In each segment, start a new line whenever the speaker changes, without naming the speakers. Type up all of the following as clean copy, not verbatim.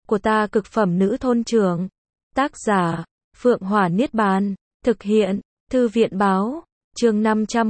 của ta cực phẩm nữ thôn trưởng. Tác giả, Phượng Hỏa Niết Bàn. Thực hiện, Thư viện báo. Chương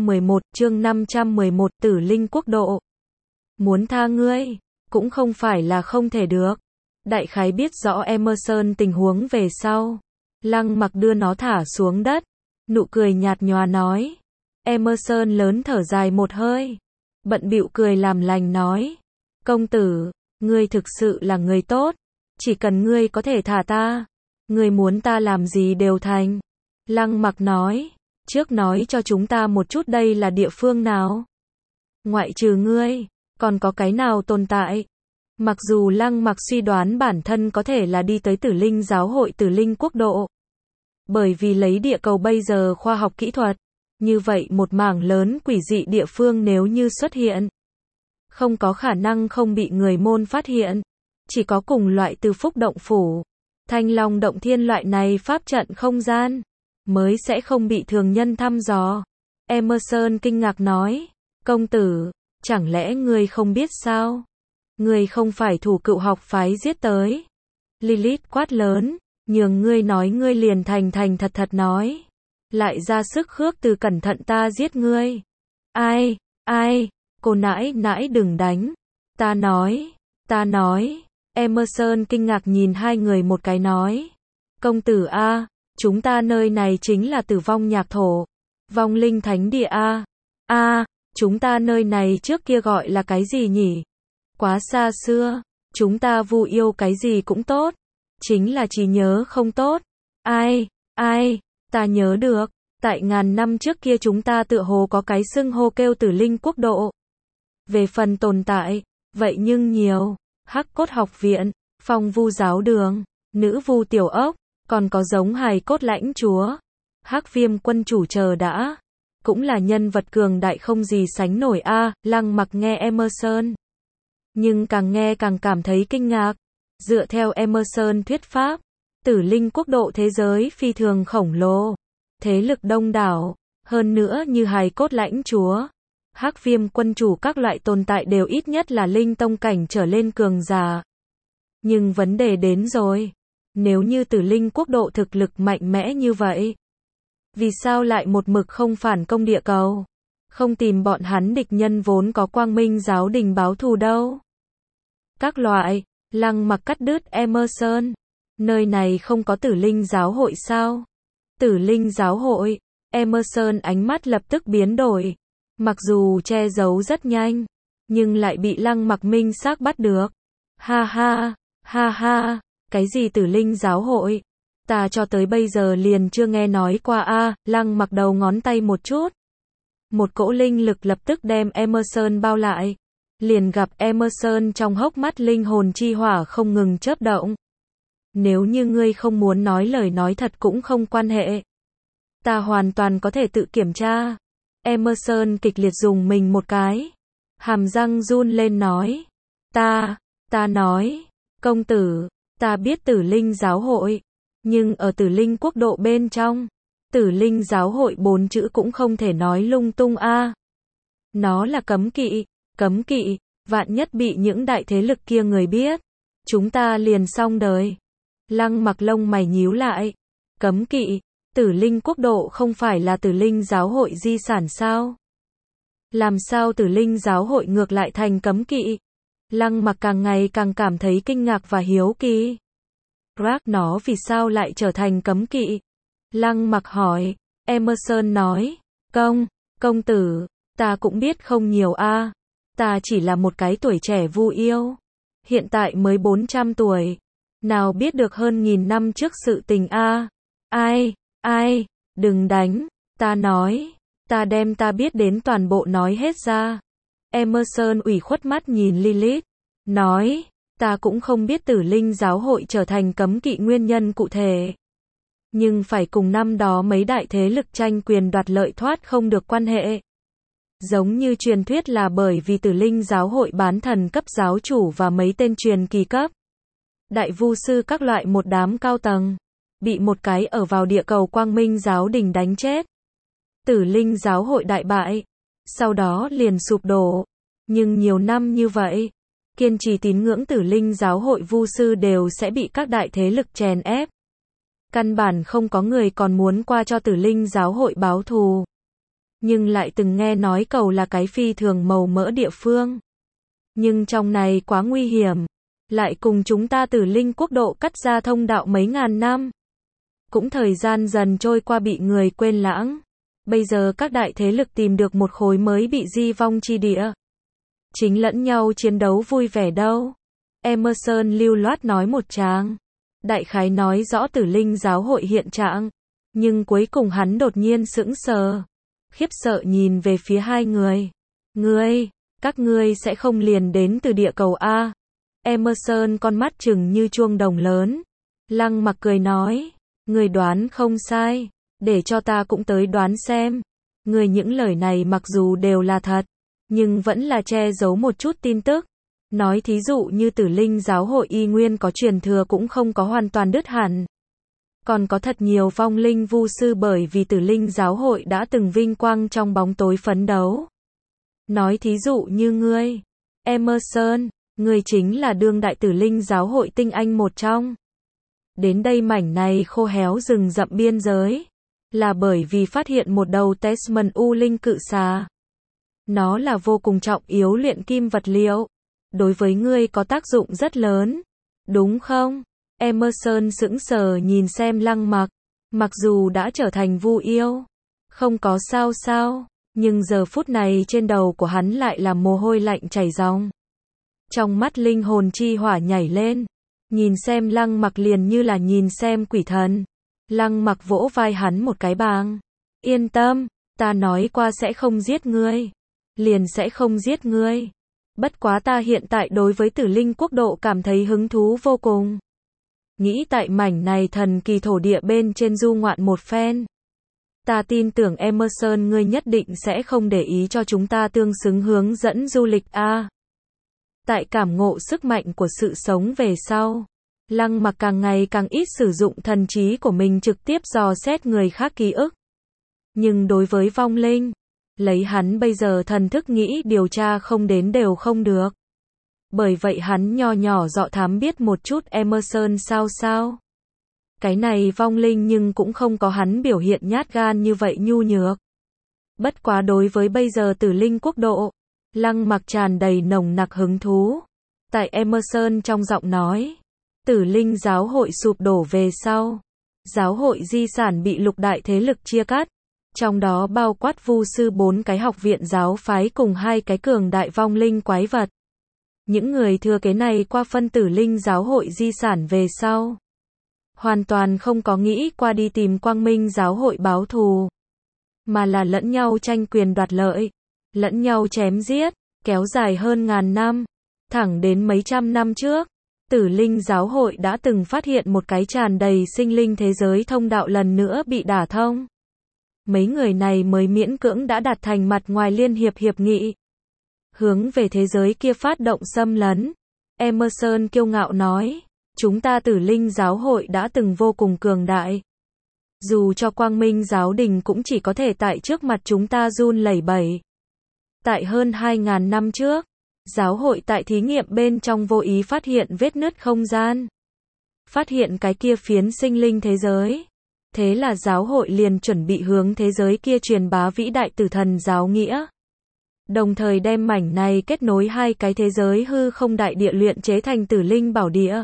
511, Tử Linh Quốc độ. Muốn tha ngươi, cũng không phải là không thể được. Đại khái biết rõ Emerson tình huống về sau. Lăng Mặc đưa nó thả xuống đất. Nụ cười nhạt nhòa nói. Emerson lớn thở dài một hơi. Bận bịu cười làm lành nói. Công tử, ngươi thực sự là người tốt. Chỉ cần ngươi có thể thả ta, ngươi muốn ta làm gì đều thành. Lăng Mặc nói. Trước nói cho chúng ta một chút đây là địa phương nào. Ngoại trừ ngươi, còn có cái nào tồn tại. Mặc dù Lăng Mặc suy đoán bản thân có thể là đi tới Tử Linh giáo hội Tử Linh quốc độ. Bởi vì lấy địa cầu bây giờ khoa học kỹ thuật, như vậy một mảng lớn quỷ dị địa phương nếu như xuất hiện, không có khả năng không bị người môn phát hiện. Chỉ có cùng loại Từ Phúc động phủ, Thanh Long động thiên loại này pháp trận không gian, mới sẽ không bị thường nhân thăm dò. Emerson kinh ngạc nói. Công tử, chẳng lẽ ngươi không biết sao? Ngươi không phải thủ cựu học phái giết tới. Lilith quát lớn. Nhường ngươi nói ngươi liền thành thật nói. Lại ra sức khước từ cẩn thận ta giết ngươi. Ai, cô nãi đừng đánh. Ta nói. Emerson kinh ngạc nhìn hai người một cái nói. Công tử a, chúng ta nơi này chính là Tử Vong nhạc thổ. Vong linh thánh địa a. Chúng ta nơi này trước kia gọi là cái gì nhỉ? Quá xa xưa. Chúng ta vu yêu cái gì cũng tốt. Chính là trí nhớ không tốt. Ai, ta nhớ được. Tại ngàn năm trước kia chúng ta tựa hồ có cái xưng hô kêu Tử Linh quốc độ. Về phần tồn tại, vậy nhưng nhiều. Hắc cốt học viện, Phong vu giáo đường, Nữ vu tiểu ốc, còn có giống hài cốt lãnh chúa. Hắc viêm quân chủ chờ đã. Cũng là nhân vật cường đại không gì sánh nổi a. Lăng Mặc nghe Emerson, nhưng càng nghe càng cảm thấy kinh ngạc. Dựa theo Emerson thuyết pháp, Tử Linh quốc độ thế giới phi thường khổng lồ, thế lực đông đảo, hơn nữa như hài cốt lãnh chúa, Hắc viêm quân chủ các loại tồn tại đều ít nhất là linh tông cảnh trở lên cường giả. Nhưng vấn đề đến rồi, nếu như Tử Linh quốc độ thực lực mạnh mẽ như vậy, vì sao lại một mực không phản công địa cầu, không tìm bọn hắn địch nhân vốn có Quang Minh giáo đình báo thù đâu? Các loại. Lăng Mặc cắt đứt Emerson. Nơi này không có Tử Linh giáo hội sao? Tử Linh giáo hội. Emerson ánh mắt lập tức biến đổi. Mặc dù che giấu rất nhanh, nhưng lại bị Lăng Mặc minh xác bắt được. Ha ha, cái gì Tử Linh giáo hội? Ta cho tới bây giờ liền chưa nghe nói qua a. Lăng Mặc đầu ngón tay một chút. Một cỗ linh lực lập tức đem Emerson bao lại. Liền gặp Emerson trong hốc mắt linh hồn chi hỏa không ngừng chớp động. Nếu như ngươi không muốn nói lời nói thật cũng không quan hệ. Ta hoàn toàn có thể tự kiểm tra. Emerson kịch liệt dùng mình một cái. Hàm răng run lên nói. Ta nói. Công tử, ta biết Tử Linh giáo hội. Nhưng ở Tử Linh quốc độ bên trong, Tử Linh giáo hội 4 chữ cũng không thể nói lung tung a. Nó là cấm kỵ, vạn nhất bị những đại thế lực kia người biết, chúng ta liền xong đời. Lăng Mặc lông mày nhíu lại. Cấm kỵ, Tử Linh quốc độ không phải là Tử Linh giáo hội di sản sao? Làm sao Tử Linh giáo hội ngược lại thành cấm kỵ? Lăng Mặc càng ngày càng cảm thấy kinh ngạc và hiếu kỳ. Nó vì sao lại trở thành cấm kỵ? Lăng Mặc hỏi. Emerson nói. Công tử, ta cũng biết không nhiều a. Ta chỉ là một cái tuổi trẻ vu yêu. Hiện tại mới 400 tuổi. Nào biết được hơn 1000 năm trước sự tình a. Ai, đừng đánh. Ta nói. Ta đem ta biết đến toàn bộ nói hết ra. Emerson ủy khuất mắt nhìn Lilith. Nói. Ta cũng không biết Tử Linh giáo hội trở thành cấm kỵ nguyên nhân cụ thể. Nhưng phải cùng năm đó mấy đại thế lực tranh quyền đoạt lợi thoát không được quan hệ. Giống như truyền thuyết là bởi vì Tử Linh giáo hội bán thần cấp giáo chủ và mấy tên truyền kỳ cấp đại vu sư các loại một đám cao tầng, bị một cái ở vào địa cầu Quang Minh giáo đình đánh chết. Tử Linh giáo hội đại bại, sau đó liền sụp đổ. Nhưng nhiều năm như vậy, kiên trì tín ngưỡng Tử Linh giáo hội vu sư đều sẽ bị các đại thế lực chèn ép. Căn bản không có người còn muốn qua cho Tử Linh giáo hội báo thù. Nhưng lại từng nghe nói cầu là cái phi thường màu mỡ địa phương. Nhưng trong này quá nguy hiểm. Lại cùng chúng ta Tử Linh quốc độ cắt ra thông đạo mấy ngàn năm. Cũng thời gian dần trôi qua bị người quên lãng. Bây giờ các đại thế lực tìm được một khối mới bị di vong chi địa. Chính lẫn nhau chiến đấu vui vẻ đâu. Emerson lưu loát nói một tràng. Đại khái nói rõ Tử Linh giáo hội hiện trạng. Nhưng cuối cùng hắn đột nhiên sững sờ. Khiếp sợ nhìn về phía hai người. Các ngươi sẽ không liền đến từ địa cầu A. Emerson con mắt trừng như chuông đồng lớn. Lăng Mặc cười nói. Người đoán không sai. Để cho ta cũng tới đoán xem. Người những lời này mặc dù đều là thật. Nhưng vẫn là che giấu một chút tin tức. Nói thí dụ như Tử Linh giáo hội y nguyên có truyền thừa cũng không có hoàn toàn đứt hẳn. Còn có thật nhiều vong linh vu sư bởi vì Tử Linh giáo hội đã từng vinh quang trong bóng tối phấn đấu. Nói thí dụ như ngươi, Emerson, ngươi chính là đương đại Tử Linh giáo hội tinh anh một trong. Đến đây mảnh này khô héo rừng rậm biên giới, là bởi vì phát hiện một đầu Testament U Linh cự xà. Nó là vô cùng trọng yếu luyện kim vật liệu. Đối với ngươi có tác dụng rất lớn. Đúng không? Emerson sững sờ nhìn xem Lăng Mặc. Mặc dù đã trở thành vu yêu. Không có sao. Nhưng giờ phút này trên đầu của hắn lại là mồ hôi lạnh chảy ròng. Trong mắt linh hồn chi hỏa nhảy lên. Nhìn xem Lăng Mặc liền như là nhìn xem quỷ thần. Lăng Mặc vỗ vai hắn một cái bang. Yên tâm, ta nói qua sẽ không giết ngươi. Liền sẽ không giết ngươi. Bất quá ta hiện tại đối với Tử Linh quốc độ cảm thấy hứng thú vô cùng. Nghĩ tại mảnh này thần kỳ thổ địa bên trên du ngoạn một phen. Ta tin tưởng Emerson ngươi nhất định sẽ không để ý cho chúng ta tương xứng hướng dẫn du lịch A. Tại cảm ngộ sức mạnh của sự sống về sau. Lăng Mặc càng ngày càng ít sử dụng thần trí của mình trực tiếp dò xét người khác ký ức. Nhưng đối với vong linh, lấy hắn bây giờ thần thức nghĩ điều tra không đến đều không được. Bởi vậy hắn nho nhỏ dọ thám biết một chút Emerson sao. Cái này vong linh nhưng cũng không có hắn biểu hiện nhát gan như vậy nhu nhược. Bất quá đối với bây giờ Tử Linh quốc độ, Lăng Mặc tràn đầy nồng nặc hứng thú. Tại Emerson trong giọng nói, Tử Linh giáo hội sụp đổ về sau. Giáo hội di sản bị lục đại thế lực chia cắt. Trong đó bao quát vu sư 4 cái học viện giáo phái cùng 2 cái cường đại vong linh quái vật. Những người thừa kế này qua phân Tử Linh giáo hội di sản về sau. Hoàn toàn không có nghĩ qua đi tìm Quang Minh giáo hội báo thù. Mà là lẫn nhau tranh quyền đoạt lợi. Lẫn nhau chém giết. Kéo dài hơn ngàn năm. Thẳng đến mấy trăm năm trước. Tử Linh giáo hội đã từng phát hiện một cái tràn đầy sinh linh thế giới thông đạo lần nữa bị đả thông. Mấy người này mới miễn cưỡng đã đạt thành mặt ngoài liên hiệp nghị. Hướng về thế giới kia phát động xâm lấn. Emerson kiêu ngạo nói, chúng ta Tử Linh giáo hội đã từng vô cùng cường đại. Dù cho Quang Minh giáo đình cũng chỉ có thể tại trước mặt chúng ta run lẩy bẩy. Tại hơn 2.000 năm trước, giáo hội tại thí nghiệm bên trong vô ý phát hiện vết nứt không gian. Phát hiện cái kia phiến sinh linh thế giới. Thế là giáo hội liền chuẩn bị hướng thế giới kia truyền bá vĩ đại tử thần giáo nghĩa. Đồng thời đem mảnh này kết nối 2 cái thế giới hư không đại địa luyện chế thành Tử Linh bảo địa.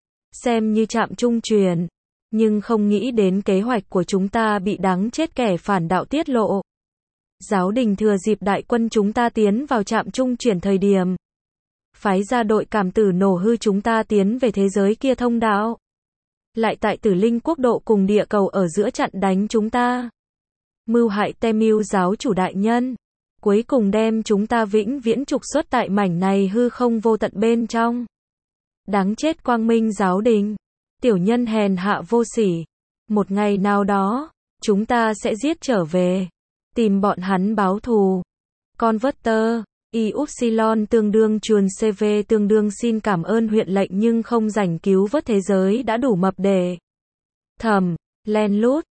Xem như trạm trung truyền. Nhưng không nghĩ đến kế hoạch của chúng ta bị đáng chết kẻ phản đạo tiết lộ. Giáo đình thừa dịp đại quân chúng ta tiến vào trạm trung chuyển thời điểm. Phái ra đội cảm tử nổ hư chúng ta tiến về thế giới kia thông đạo. Lại tại Tử Linh quốc độ cùng địa cầu ở giữa chặn đánh chúng ta. Mưu hại Temưu giáo chủ đại nhân. Cuối cùng đem chúng ta vĩnh viễn trục xuất tại mảnh này hư không vô tận bên trong. Đáng chết Quang Minh giáo đình. Tiểu nhân hèn hạ vô sỉ. Một ngày nào đó, chúng ta sẽ giết trở về. Tìm bọn hắn báo thù. Converter. Yupsilon tương đương chuồn CV tương đương xin cảm ơn huyện lệnh nhưng không rảnh cứu vớt thế giới đã đủ mập để. Thầm, len lút.